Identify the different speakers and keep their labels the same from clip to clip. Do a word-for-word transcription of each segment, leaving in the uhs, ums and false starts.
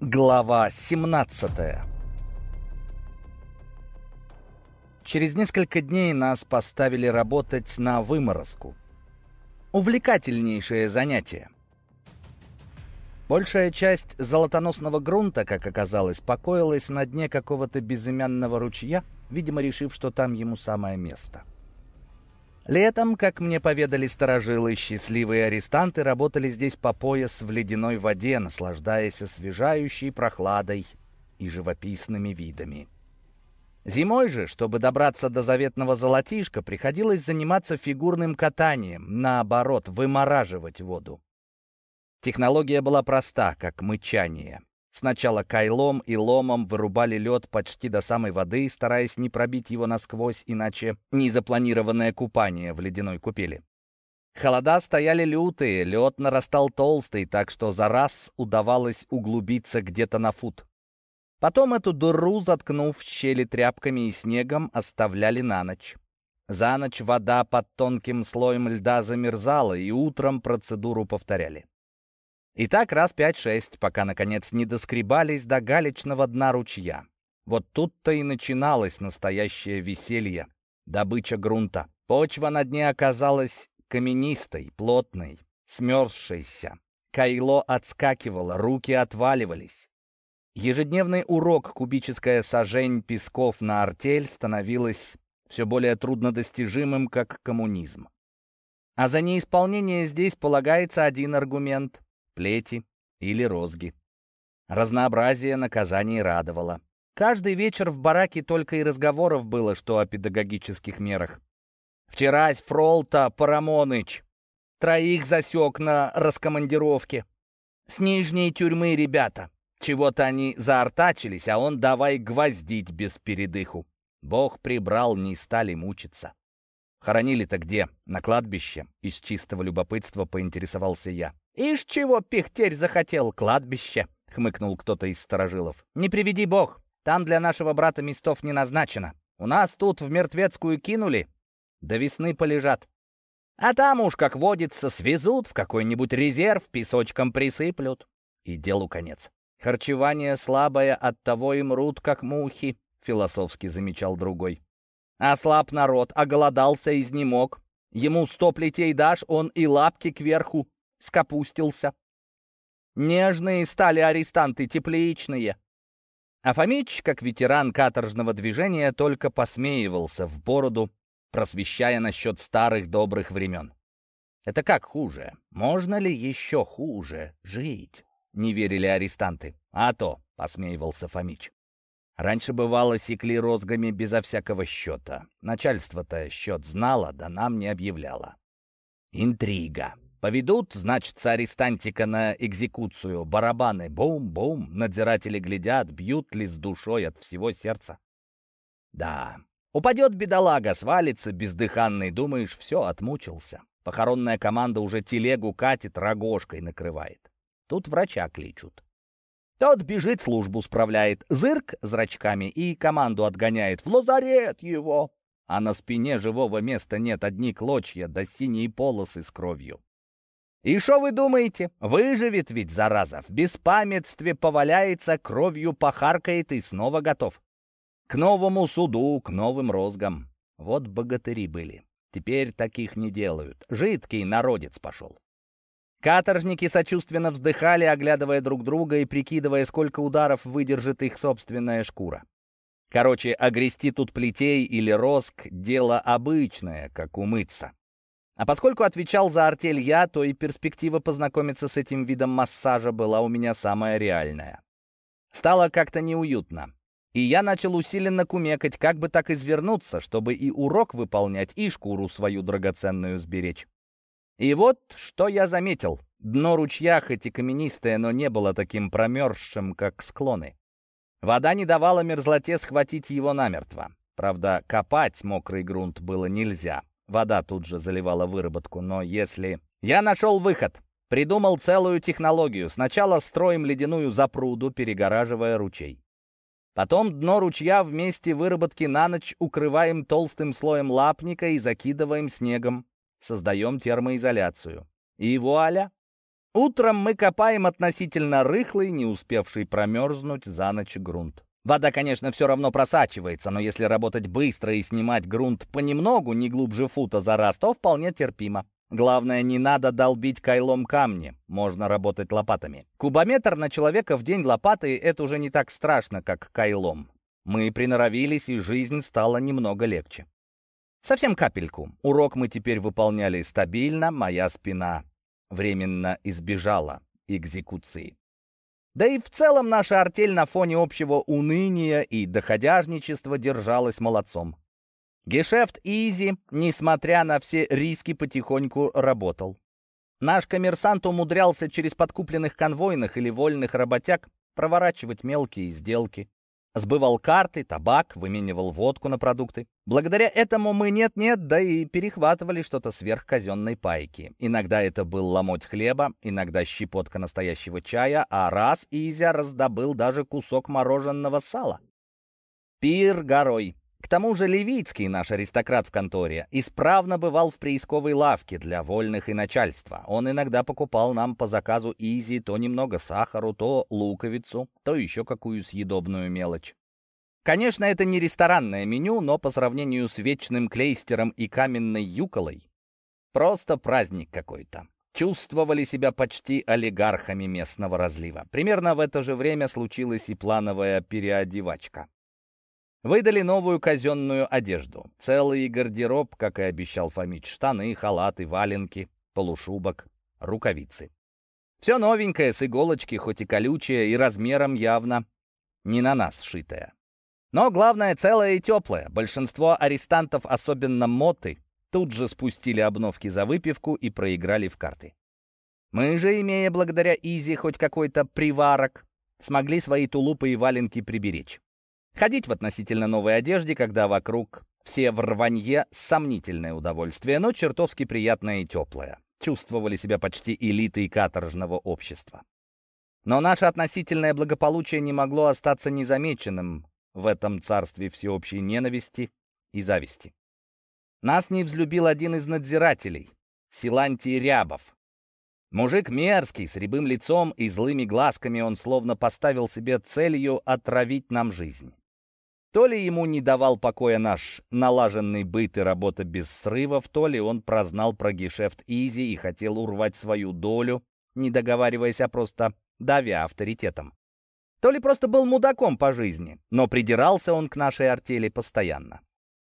Speaker 1: Глава семнадцатая. Через несколько дней нас поставили работать на выморозку. Увлекательнейшее занятие. Большая часть золотоносного грунта, как оказалось, покоилась на дне какого-то безымянного ручья, видимо, решив, что там ему самое место. Летом, как мне поведали старожилы, счастливые арестанты работали здесь по пояс в ледяной воде, наслаждаясь освежающей прохладой и живописными видами. Зимой же, чтобы добраться до заветного золотишка, приходилось заниматься фигурным катанием, наоборот, вымораживать воду. Технология была проста, как мычание. Сначала кайлом и ломом вырубали лед почти до самой воды, стараясь не пробить его насквозь, иначе незапланированное купание в ледяной купели. Холода стояли лютые, лед нарастал толстый, так что за раз удавалось углубиться где-то на фут. Потом эту дыру, заткнув в щели тряпками и снегом, оставляли на ночь. За ночь вода под тонким слоем льда замерзала, и утром процедуру повторяли. И так раз пять-шесть, пока, наконец, не доскребались до галечного дна ручья. Вот тут-то и начиналось настоящее веселье, добыча грунта. Почва на дне оказалась каменистой, плотной, смерзшейся. Кайло отскакивало, руки отваливались. Ежедневный урок «Кубическая сажень песков на артель» становилась все более труднодостижимым, как коммунизм. А за неисполнение здесь полагается один аргумент — плети или розги. Разнообразие наказаний радовало. Каждый вечер в бараке только и разговоров было, что о педагогических мерах. «Вчерась Фролта Парамоныч троих засек на раскомандировке. С нижней тюрьмы ребята. Чего-то они заортачились, а он давай гвоздить без передыху. Бог прибрал, не стали мучиться». «Хоронили-то где? На кладбище?» Из чистого любопытства поинтересовался я. «Ишь, чего пихтерь захотел? Кладбище!» — хмыкнул кто-то из старожилов. «Не приведи бог, там для нашего брата местов не назначено. У нас тут в мертвецкую кинули, до весны полежат. А там уж, как водится, свезут в какой-нибудь резерв, песочком присыплют. И делу конец. Харчевание слабое, оттого и мрут, как мухи», — философски замечал другой. «А слаб народ, оголодался, изнемог. Ему сто плетей дашь, он и лапки кверху скопустился. Нежные стали арестанты, тепличные». А Фомич, как ветеран каторжного движения, только посмеивался в бороду, просвещая насчет старых добрых времен. «Это как хуже? Можно ли еще хуже жить?» — не верили арестанты. «А то», — посмеивался Фомич. «Раньше, бывало, секли розгами безо всякого счета. Начальство-то счет знало, да нам не объявляло. Интрига. Поведут, значит, арестантика на экзекуцию. Барабаны бум-бум, надзиратели глядят, бьют ли с душой от всего сердца. Да, упадет бедолага, свалится бездыханный, думаешь, все, отмучился. Похоронная команда уже телегу катит, рогожкой накрывает. Тут врача кличут. Тот бежит, службу справляет, зырк зрачками и команду отгоняет. В лазарет его! А на спине живого места нет, одни клочья да синие полосы с кровью. И что вы думаете? Выживет ведь, зараза, в беспамятстве поваляется, кровью похаркает и снова готов. К новому суду, к новым розгам. Вот богатыри были. Теперь таких не делают. Жидкий народец пошел. Каторжники сочувственно вздыхали, оглядывая друг друга и прикидывая, сколько ударов выдержит их собственная шкура. Короче, огрести тут плетей или розг — дело обычное, как умыться. А поскольку отвечал за артель я, то и перспектива познакомиться с этим видом массажа была у меня самая реальная. Стало как-то неуютно, и я начал усиленно кумекать, как бы так извернуться, чтобы и урок выполнять, и шкуру свою драгоценную сберечь. И вот что я заметил. Дно ручья хоть и каменистое, но не было таким промерзшим, как склоны. Вода не давала мерзлоте схватить его намертво. Правда, копать мокрый грунт было нельзя. Вода тут же заливала выработку, но если... Я нашел выход. Придумал целую технологию. Сначала строим ледяную запруду, перегораживая ручей. Потом дно ручья вместе выработки на ночь укрываем толстым слоем лапника и закидываем снегом. Создаем термоизоляцию. И вуаля! Утром мы копаем относительно рыхлый, не успевший промерзнуть за ночь грунт. Вода, конечно, все равно просачивается, но если работать быстро и снимать грунт понемногу, не глубже фута за раз, то вполне терпимо. Главное, не надо долбить кайлом камни, можно работать лопатами. Кубометр на человека в день лопатой — это уже не так страшно, как кайлом. Мы приноровились, и жизнь стала немного легче. Совсем капельку. Урок мы теперь выполняли стабильно, моя спина временно избежала экзекуции. Да и в целом наша артель на фоне общего уныния и доходяжничества держалась молодцом. Гешефт Изи, несмотря на все риски, потихоньку работал. Наш коммерсант умудрялся через подкупленных конвойных или вольных работяг проворачивать мелкие сделки. Сбывал карты, табак, выменивал водку на продукты. Благодаря этому мы нет-нет, да и перехватывали что-то сверх казенной пайки. Иногда это был ломоть хлеба, иногда щепотка настоящего чая, а раз Изя раздобыл даже кусок мороженого сала. Пир горой. К тому же Левицкий, наш аристократ в конторе, исправно бывал в приисковой лавке для вольных и начальства. Он иногда покупал нам по заказу Изи то немного сахару, то луковицу, то еще какую съедобную мелочь. Конечно, это не ресторанное меню, но по сравнению с вечным клейстером и каменной юколой просто праздник какой-то. Чувствовали себя почти олигархами местного разлива. Примерно в это же время случилась и плановая переодевачка. Выдали новую казенную одежду. Целый гардероб, как и обещал Фомич. Штаны, халаты, валенки, полушубок, рукавицы. Все новенькое, с иголочки, хоть и колючее, и размером явно не на нас сшитое. Но главное, целое и теплое. Большинство арестантов, особенно моты, тут же спустили обновки за выпивку и проиграли в карты. Мы же, имея благодаря Изи хоть какой-то приварок, смогли свои тулупы и валенки приберечь. Ходить в относительно новой одежде, когда вокруг все в рванье, сомнительное удовольствие, но чертовски приятное и теплое. Чувствовали себя почти элитой каторжного общества. Но наше относительное благополучие не могло остаться незамеченным в этом царстве всеобщей ненависти и зависти. Нас не взлюбил один из надзирателей, Силантий Рябов. Мужик мерзкий, с рябым лицом и злыми глазками, он словно поставил себе целью отравить нам жизнь. То ли ему не давал покоя наш налаженный быт и работа без срывов, то ли он прознал про гешефт Изи и хотел урвать свою долю, не договариваясь, а просто давя авторитетом. То ли просто был мудаком по жизни, но придирался он к нашей артели постоянно.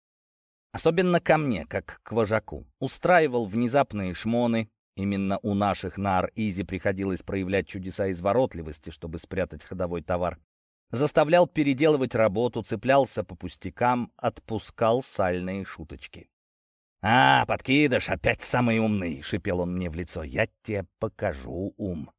Speaker 1: Особенно ко мне, как к вожаку. Устраивал внезапные шмоны. Именно у наших нар Изи приходилось проявлять чудеса изворотливости, чтобы спрятать ходовой товар. Заставлял переделывать работу, цеплялся по пустякам, отпускал сальные шуточки. «А, подкидыш, опять самый умный!» — шипел он мне в лицо. «Я тебе покажу ум!»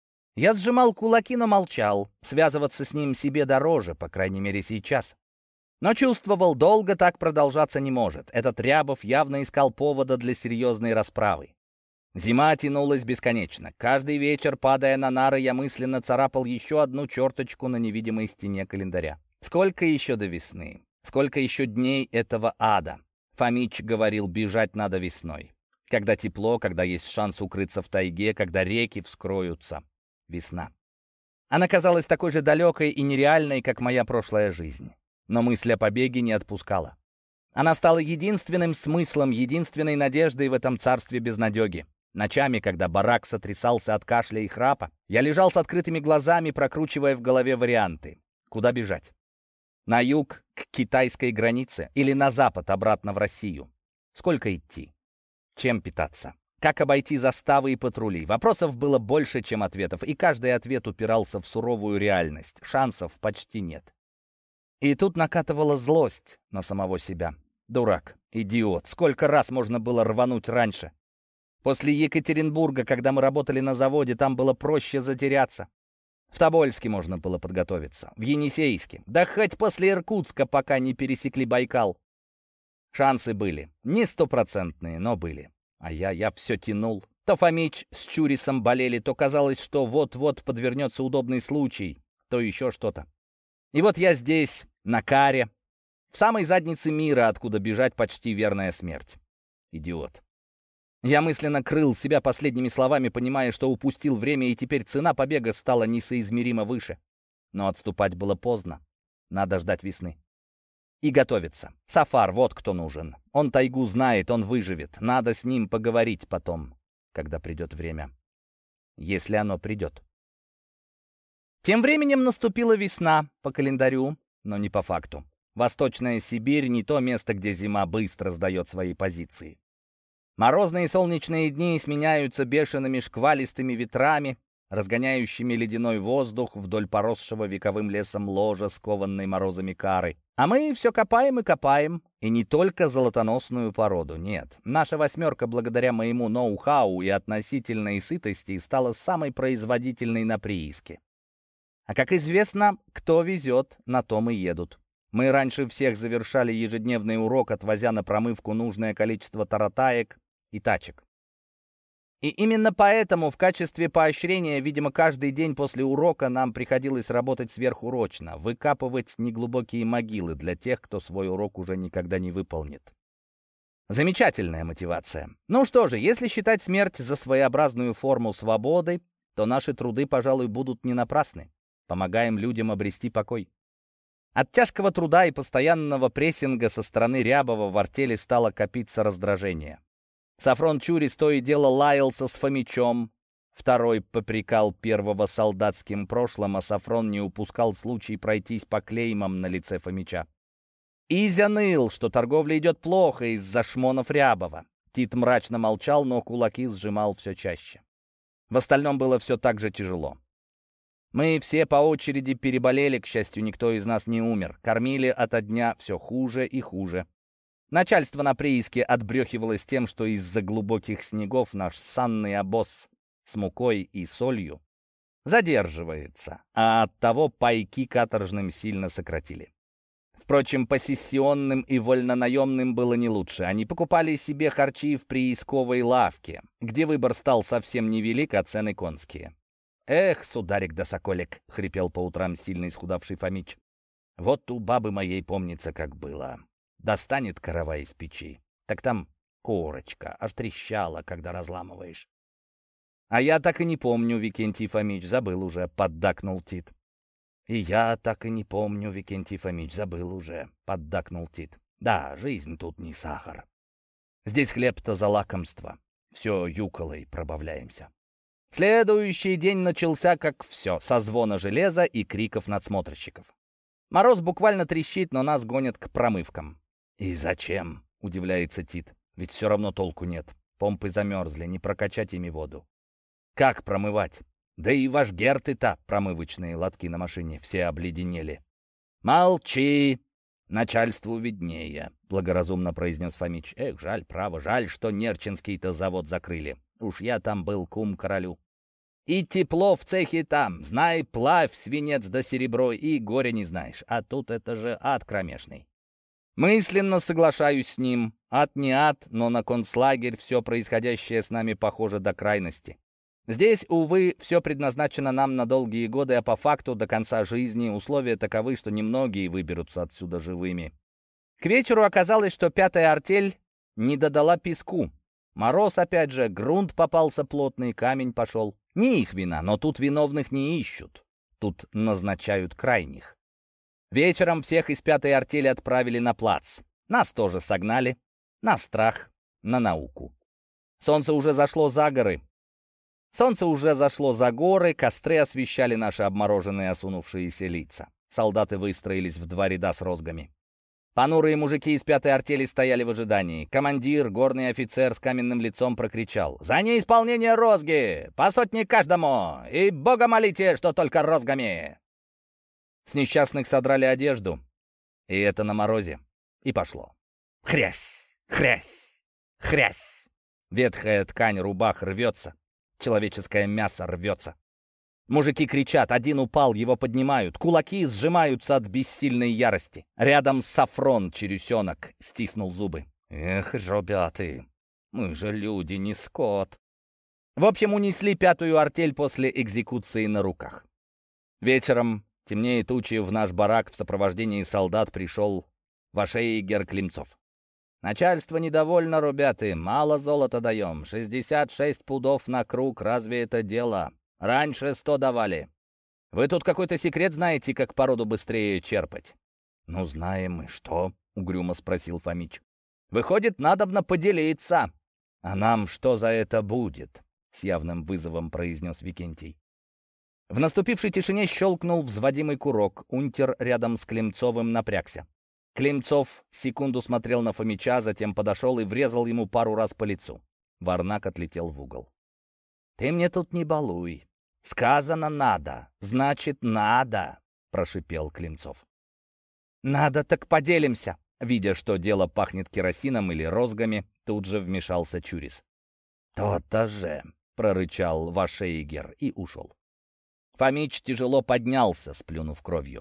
Speaker 1: Я сжимал кулаки, но молчал. Связываться с ним себе дороже, по крайней мере сейчас. Но чувствовал, долго так продолжаться не может. Этот Рябов явно искал повода для серьезной расправы. Зима тянулась бесконечно. Каждый вечер, падая на нары, я мысленно царапал еще одну черточку на невидимой стене календаря. Сколько еще до весны? Сколько еще дней этого ада? Фомич говорил, бежать надо весной. Когда тепло, когда есть шанс укрыться в тайге, когда реки вскроются. Весна. Она казалась такой же далекой и нереальной, как моя прошлая жизнь. Но мысль о побеге не отпускала. Она стала единственным смыслом, единственной надеждой в этом царстве безнадеги. Ночами, когда барак сотрясался от кашля и храпа, я лежал с открытыми глазами, прокручивая в голове варианты. Куда бежать? На юг, к китайской границе, или на запад, обратно в Россию? Сколько идти? Чем питаться? Как обойти заставы и патрули? Вопросов было больше, чем ответов, и каждый ответ упирался в суровую реальность. Шансов почти нет. И тут накатывала злость на самого себя. Дурак, идиот, сколько раз можно было рвануть раньше? После Екатеринбурга, когда мы работали на заводе, там было проще затеряться. В Тобольске можно было подготовиться, в Енисейске, да хоть после Иркутска, пока не пересекли Байкал. Шансы были, не стопроцентные, но были. А я, я все тянул. То Фомич с Чурисом болели, то казалось, что вот-вот подвернется удобный случай, то еще что-то. И вот я здесь, на каре, в самой заднице мира, откуда бежать почти верная смерть. Идиот. Я мысленно крыл себя последними словами, понимая, что упустил время, и теперь цена побега стала несоизмеримо выше. Но отступать было поздно. Надо ждать весны. И готовиться. Сафар, вот кто нужен. Он тайгу знает, он выживет. Надо с ним поговорить потом, когда придет время. Если оно придет. Тем временем наступила весна по календарю, но не по факту. Восточная Сибирь — не то место, где зима быстро сдает свои позиции. Морозные солнечные дни сменяются бешеными шквалистыми ветрами, разгоняющими ледяной воздух вдоль поросшего вековым лесом ложа, скованной морозами кары. А мы все копаем и копаем. И не только золотоносную породу, нет. Наша «восьмерка» благодаря моему ноу-хау и относительной сытости стала самой производительной на прииске. А как известно, кто везет, на том и едут. Мы раньше всех завершали ежедневный урок, отвозя на промывку нужное количество таратаек и тачек. И именно поэтому в качестве поощрения, видимо, каждый день после урока нам приходилось работать сверхурочно, выкапывать неглубокие могилы для тех, кто свой урок уже никогда не выполнит. Замечательная мотивация. Ну что же, если считать смерть за своеобразную форму свободы, то наши труды, пожалуй, будут не напрасны. Помогаем людям обрести покой. От тяжкого труда и постоянного прессинга со стороны Рябова в артели стало копиться раздражение. Сафрон Чурис то и дело лаялся с Фомичом, второй попрекал первого солдатским прошлым, а Сафрон не упускал случай пройтись по клеймам на лице Фомича. Изя ныл, что торговля идет плохо из-за шмонов Рябова. Тит мрачно молчал, но кулаки сжимал все чаще. В остальном было все так же тяжело. Мы все по очереди переболели, к счастью, никто из нас не умер. Кормили ото дня все хуже и хуже. Начальство на прииске отбрехивалось тем, что из-за глубоких снегов наш санный обоз с мукой и солью задерживается, а оттого пайки каторжным сильно сократили. Впрочем, посессионным и вольнонаемным было не лучше. Они покупали себе харчи в приисковой лавке, где выбор стал совсем невелик, а цены конские. «Эх, сударик да соколик!» — хрипел по утрам сильно исхудавший Фомич. «Вот у бабы моей помнится, как было. Достанет корова из печи, так там корочка, аж трещала, когда разламываешь». «А я так и не помню, Викентий Фомич, забыл уже», — поддакнул Тит. «И я так и не помню, Викентий Фомич, забыл уже», — поддакнул Тит. «Да, жизнь тут не сахар. Здесь хлеб-то за лакомство. Все юколой пробавляемся». Следующий день начался, как все, со звона железа и криков надсмотрщиков. Мороз буквально трещит, но нас гонят к промывкам. «И зачем?» — удивляется Тит. «Ведь все равно толку нет. Помпы замерзли, не прокачать ими воду. Как промывать? Да и ваш Герт-то, промывочные лотки на машине, все обледенели». «Молчи! Начальству виднее», — благоразумно произнес Фомич. «Эх, жаль, право, жаль, что Нерчинский-то завод закрыли. Уж я там был кум королю. И тепло в цехе там, знай, плавь, свинец да серебро, и горя не знаешь. А тут это же ад кромешный». Мысленно соглашаюсь с ним. Ад не ад, но на концлагерь все происходящее с нами похоже до крайности. Здесь, увы, все предназначено нам на долгие годы, а по факту до конца жизни условия таковы, что немногие выберутся отсюда живыми. К вечеру оказалось, что пятая артель не додала песку. Мороз опять же, грунт попался плотный, камень пошел. Не их вина, но тут виновных не ищут. Тут назначают крайних. Вечером всех из пятой артели отправили на плац. Нас тоже согнали. На страх, на науку. Солнце уже зашло за горы. Солнце уже зашло за горы, костры освещали наши обмороженные осунувшиеся лица. Солдаты выстроились в два ряда с розгами. Понурые мужики из пятой артели стояли в ожидании. Командир, горный офицер с каменным лицом прокричал: «За неисполнение розги! По сотне каждому! И Бога молите, что только розгами!» С несчастных содрали одежду. И это на морозе. И пошло. Хрясь! Хрясь! Хрясь! Ветхая ткань рубах рвется. Человеческое мясо рвется. Мужики кричат, один упал, его поднимают. Кулаки сжимаются от бессильной ярости. Рядом Сафрон, чересенок, стиснул зубы. «Эх, ребята, мы же люди, не скот». В общем, унесли пятую артель после экзекуции на руках. Вечером, темнее тучи, в наш барак в сопровождении солдат пришел Вашейгер Климцов. Начальство недовольно, ребята, мало золота даем. шестьдесят шесть пудов на круг, разве это дело? Раньше сто давали. Вы тут какой-то секрет знаете, как породу быстрее черпать?» «Ну, знаем мы, что?» — угрюмо спросил Фомич. «Выходит, надобно поделиться». «А нам что за это будет?» — с явным вызовом произнес Викентий. В наступившей тишине щелкнул взводимый курок. Унтер рядом с Климцовым напрягся. Климцов секунду смотрел на Фомича, затем подошел и врезал ему пару раз по лицу. Варнак отлетел в угол. «Ты мне тут не балуй. Сказано надо, значит надо», — прошипел Климцов. «Надо, так поделимся». Видя, что дело пахнет керосином или розгами, тут же вмешался Чурис. «То-то же», — прорычал Вашейгер и ушел. Фомич тяжело поднялся, сплюнув кровью.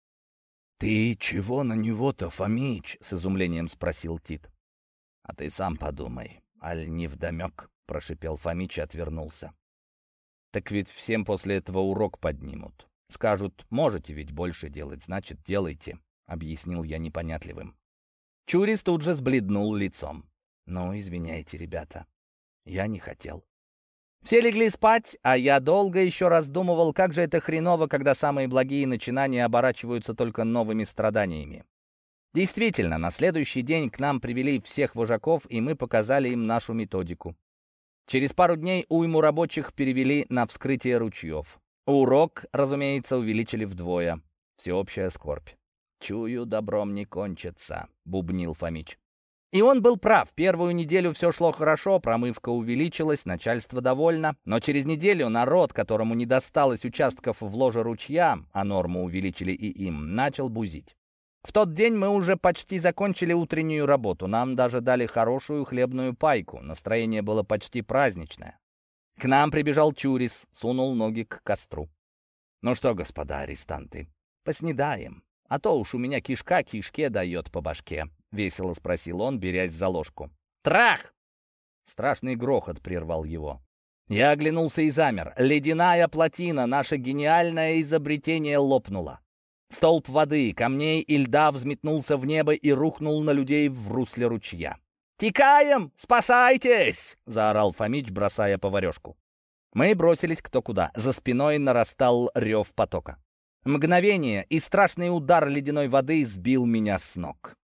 Speaker 1: «Ты чего на него-то, Фомич?» — с изумлением спросил Тит. «А ты сам подумай, аль невдомек», — прошипел Фомич и отвернулся. «Так ведь всем после этого урок поднимут. Скажут, можете ведь больше делать, значит, делайте», — объяснил я непонятливым. Чурис тут же сбледнул лицом. «Ну, извиняйте, ребята, я не хотел». Все легли спать, а я долго еще раздумывал, как же это хреново, когда самые благие начинания оборачиваются только новыми страданиями. Действительно, на следующий день к нам привели всех вожаков, и мы показали им нашу методику. Через пару дней уйму рабочих перевели на вскрытие ручьев. Урок, разумеется, увеличили вдвое. Всеобщая скорбь. «Чую, добром не кончится», — бубнил Фомич. И он был прав. Первую неделю все шло хорошо, промывка увеличилась, начальство довольно. Но через неделю народ, которому не досталось участков в ложе ручья, а норму увеличили и им, начал бузить. В тот день мы уже почти закончили утреннюю работу. Нам даже дали хорошую хлебную пайку. Настроение было почти праздничное. К нам прибежал Чурис, сунул ноги к костру. «Ну что, господа арестанты, поснедаем, а то уж у меня кишка кишке дает по башке», — весело спросил он, берясь за ложку. «Трах!» Страшный грохот прервал его. Я оглянулся и замер. Ледяная плотина, наше гениальное изобретение, лопнула. Столб воды, камней и льда взметнулся в небо и рухнул на людей в русле ручья. «Текаем! Спасайтесь!» — заорал Фомич, бросая поварешку. Мы бросились кто куда. За спиной нарастал рев потока. Мгновение, и страшный удар ледяной воды сбил меня с ног.